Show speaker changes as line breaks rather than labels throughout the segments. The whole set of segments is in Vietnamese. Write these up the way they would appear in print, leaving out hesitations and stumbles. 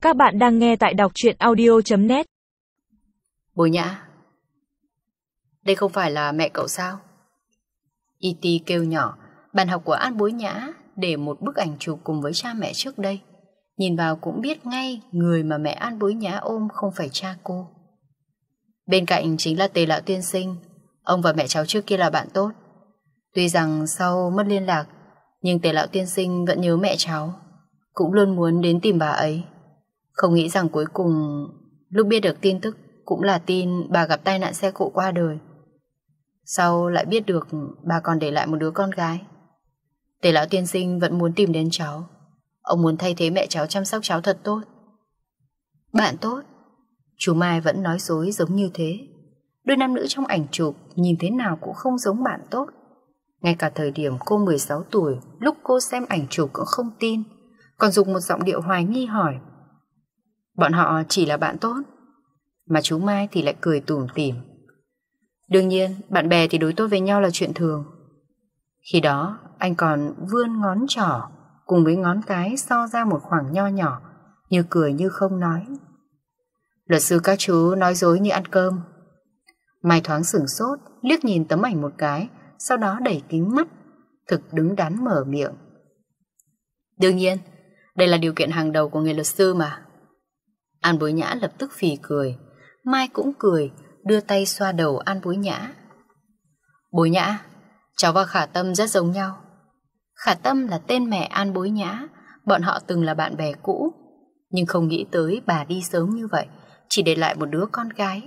Các bạn đang nghe tại đọc truyện audio.net.
Bối Nhã, đây không phải là mẹ cậu sao? E.T. kêu nhỏ. Bàn học của An Bối Nhã để một bức ảnh chụp cùng với cha mẹ trước đây. Nhìn vào cũng biết ngay người mà mẹ An Bối Nhã ôm không phải cha cô. Bên cạnh chính là Tề Lão Tiên Sinh. Ông và mẹ cháu trước kia là bạn tốt. Tuy rằng sau mất liên lạc, nhưng Tề Lão Tiên Sinh vẫn nhớ mẹ cháu, cũng luôn muốn đến tìm bà ấy. Không nghĩ rằng cuối cùng lúc biết được tin tức cũng là tin bà gặp tai nạn xe cộ qua đời. Sau lại biết được bà còn để lại một đứa con gái. Tề Lão Tiên Sinh vẫn muốn tìm đến cháu. Ông muốn thay thế mẹ cháu chăm sóc cháu thật tốt. Bạn tốt? Chú Mai vẫn nói dối giống như thế. Đôi nam nữ trong ảnh chụp nhìn thế nào cũng không giống bạn tốt. Ngay cả thời điểm cô 16 tuổi, lúc cô xem ảnh chụp cũng không tin, còn dùng một giọng điệu hoài nghi hỏi: bọn họ chỉ là bạn tốt? Mà chú Mai thì lại cười tủm tỉm: đương nhiên, bạn bè thì đối tốt với nhau là chuyện thường. Khi đó, anh còn vươn ngón trỏ cùng với ngón cái so ra một khoảng nho nhỏ, như cười như không nói. Luật sư các chú nói dối như ăn cơm. Mai thoáng sửng sốt, liếc nhìn tấm ảnh một cái, sau đó đẩy kính mắt, thực đứng đắn mở miệng: đương nhiên, đây là điều kiện hàng đầu của người luật sư mà. An Bối Nhã lập tức phì cười. Mai cũng cười, đưa tay xoa đầu An Bối Nhã. Bối Nhã, cháu và Khả Tâm rất giống nhau. Khả Tâm là tên mẹ An Bối Nhã. Bọn họ từng là bạn bè cũ, nhưng không nghĩ tới bà đi sớm như vậy, chỉ để lại một đứa con gái.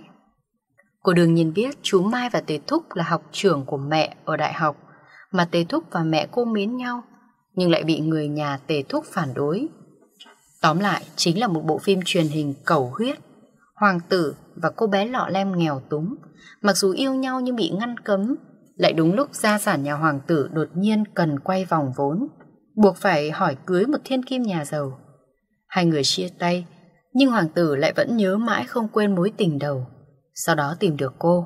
Cô đương nhiên biết chú Mai và Tề Thúc là học trưởng của mẹ ở đại học, mà Tề Thúc và mẹ cô mến nhau, nhưng lại bị người nhà Tề Thúc phản đối. Tóm lại chính là một bộ phim truyền hình cẩu huyết. Hoàng tử và cô bé lọ lem nghèo túng, mặc dù yêu nhau nhưng bị ngăn cấm. Lại đúng lúc gia sản nhà hoàng tử đột nhiên cần quay vòng vốn, buộc phải hỏi cưới một thiên kim nhà giàu. Hai người chia tay, nhưng hoàng tử lại vẫn nhớ mãi không quên mối tình đầu. Sau đó tìm được cô.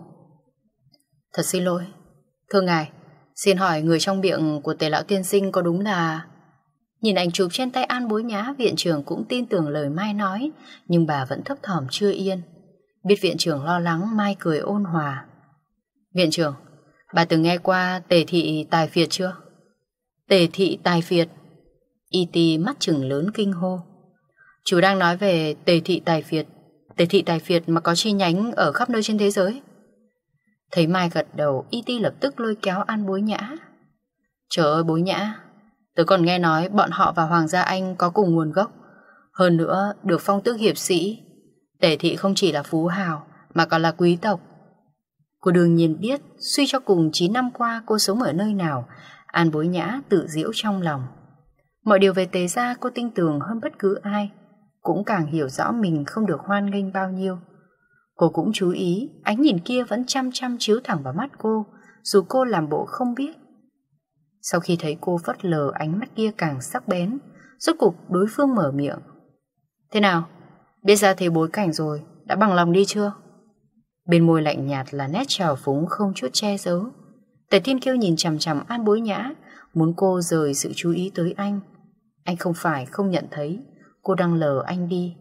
Thật xin lỗi, thưa ngài, xin hỏi người trong miệng của Tề Lão Tiên Sinh có đúng là... Nhìn ảnh chụp trên tay An Bối Nhã, viện trưởng cũng tin tưởng lời Mai nói, nhưng bà vẫn thấp thỏm chưa yên. Biết viện trưởng lo lắng, Mai cười ôn hòa: viện trưởng, bà từng nghe qua Tề Thị Tài Phiệt chưa? Tề Thị Tài Phiệt? E.T. mắt trừng lớn kinh hô: chú đang nói về Tề Thị Tài Phiệt? Tề Thị Tài Phiệt mà có chi nhánh ở khắp nơi trên thế giới? Thấy Mai gật đầu, E.T. lập tức lôi kéo An Bối Nhã: trời ơi Bối Nhã, tớ còn nghe nói bọn họ và Hoàng gia Anh có cùng nguồn gốc, hơn nữa được phong tước hiệp sĩ. Tề Thị không chỉ là phú hào mà còn là quý tộc. Cô đương nhiên biết suy cho cùng 9 năm qua cô sống ở nơi nào. An Bối Nhã tự giễu trong lòng. Mọi điều về Tề gia cô tin tưởng hơn bất cứ ai, cũng càng hiểu rõ mình không được hoan nghênh bao nhiêu. Cô cũng chú ý ánh nhìn kia vẫn chăm chăm chiếu thẳng vào mắt cô, dù cô làm bộ không biết. Sau khi thấy cô phớt lờ ánh mắt kia càng sắc bén, rốt cục đối phương mở miệng: thế nào, biết ra thế bối cảnh rồi, đã bằng lòng đi chưa? Bên môi lạnh nhạt là nét trào phúng không chút che giấu. Tề Thiên Kiêu nhìn chằm chằm An Bối Nhã, muốn cô rời sự chú ý tới anh. Anh không phải không nhận thấy cô đang lờ anh đi.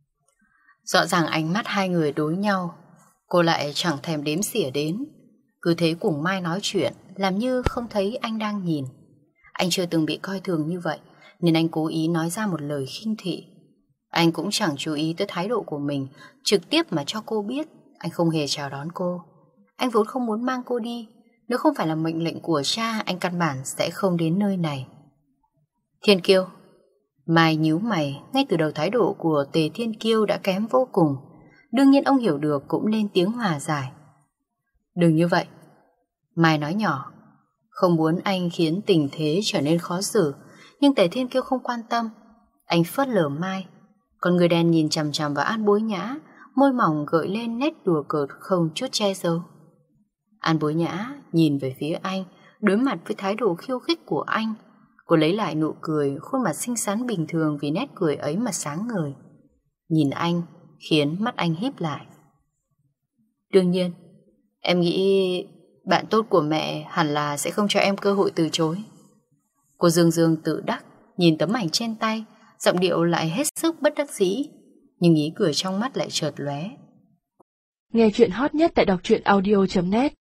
Rõ ràng ánh mắt hai người đối nhau, cô lại chẳng thèm đếm xỉa đến, cứ thế cùng Mai nói chuyện, làm như không thấy anh đang nhìn. Anh chưa từng bị coi thường như vậy, nên anh cố ý nói ra một lời khinh thị. Anh cũng chẳng chú ý tới thái độ của mình, trực tiếp mà cho cô biết anh không hề chào đón cô. Anh vốn không muốn mang cô đi, nếu không phải là mệnh lệnh của cha, anh căn bản sẽ không đến nơi này. Thiên Kiêu. Mai nhíu mày, ngay từ đầu thái độ của Tề Thiên Kiêu đã kém vô cùng. Đương nhiên ông hiểu được cũng lên tiếng hòa giải: đừng như vậy. Mai nói nhỏ, không muốn anh khiến tình thế trở nên khó xử, nhưng Tề Thiên Kiêu không quan tâm. Anh phớt lờ Mai, còn người đàn nhìn chằm chằm vào An Bối Nhã, môi mỏng gợi lên nét đùa cợt không chút che giấu. An Bối Nhã nhìn về phía anh, đối mặt với thái độ khiêu khích của anh, cô lấy lại nụ cười, khuôn mặt xinh xắn bình thường vì nét cười ấy mà sáng ngời. Nhìn anh khiến mắt anh híp lại: đương nhiên, em nghĩ bạn tốt của mẹ hẳn là sẽ không cho em cơ hội từ chối. Cô dương dương tự đắc nhìn tấm ảnh trên tay, giọng điệu lại hết sức bất đắc dĩ. nhưng ý cười trong mắt lại chợt lóe.
Nghe chuyện hot nhất tại đọc truyện audio.net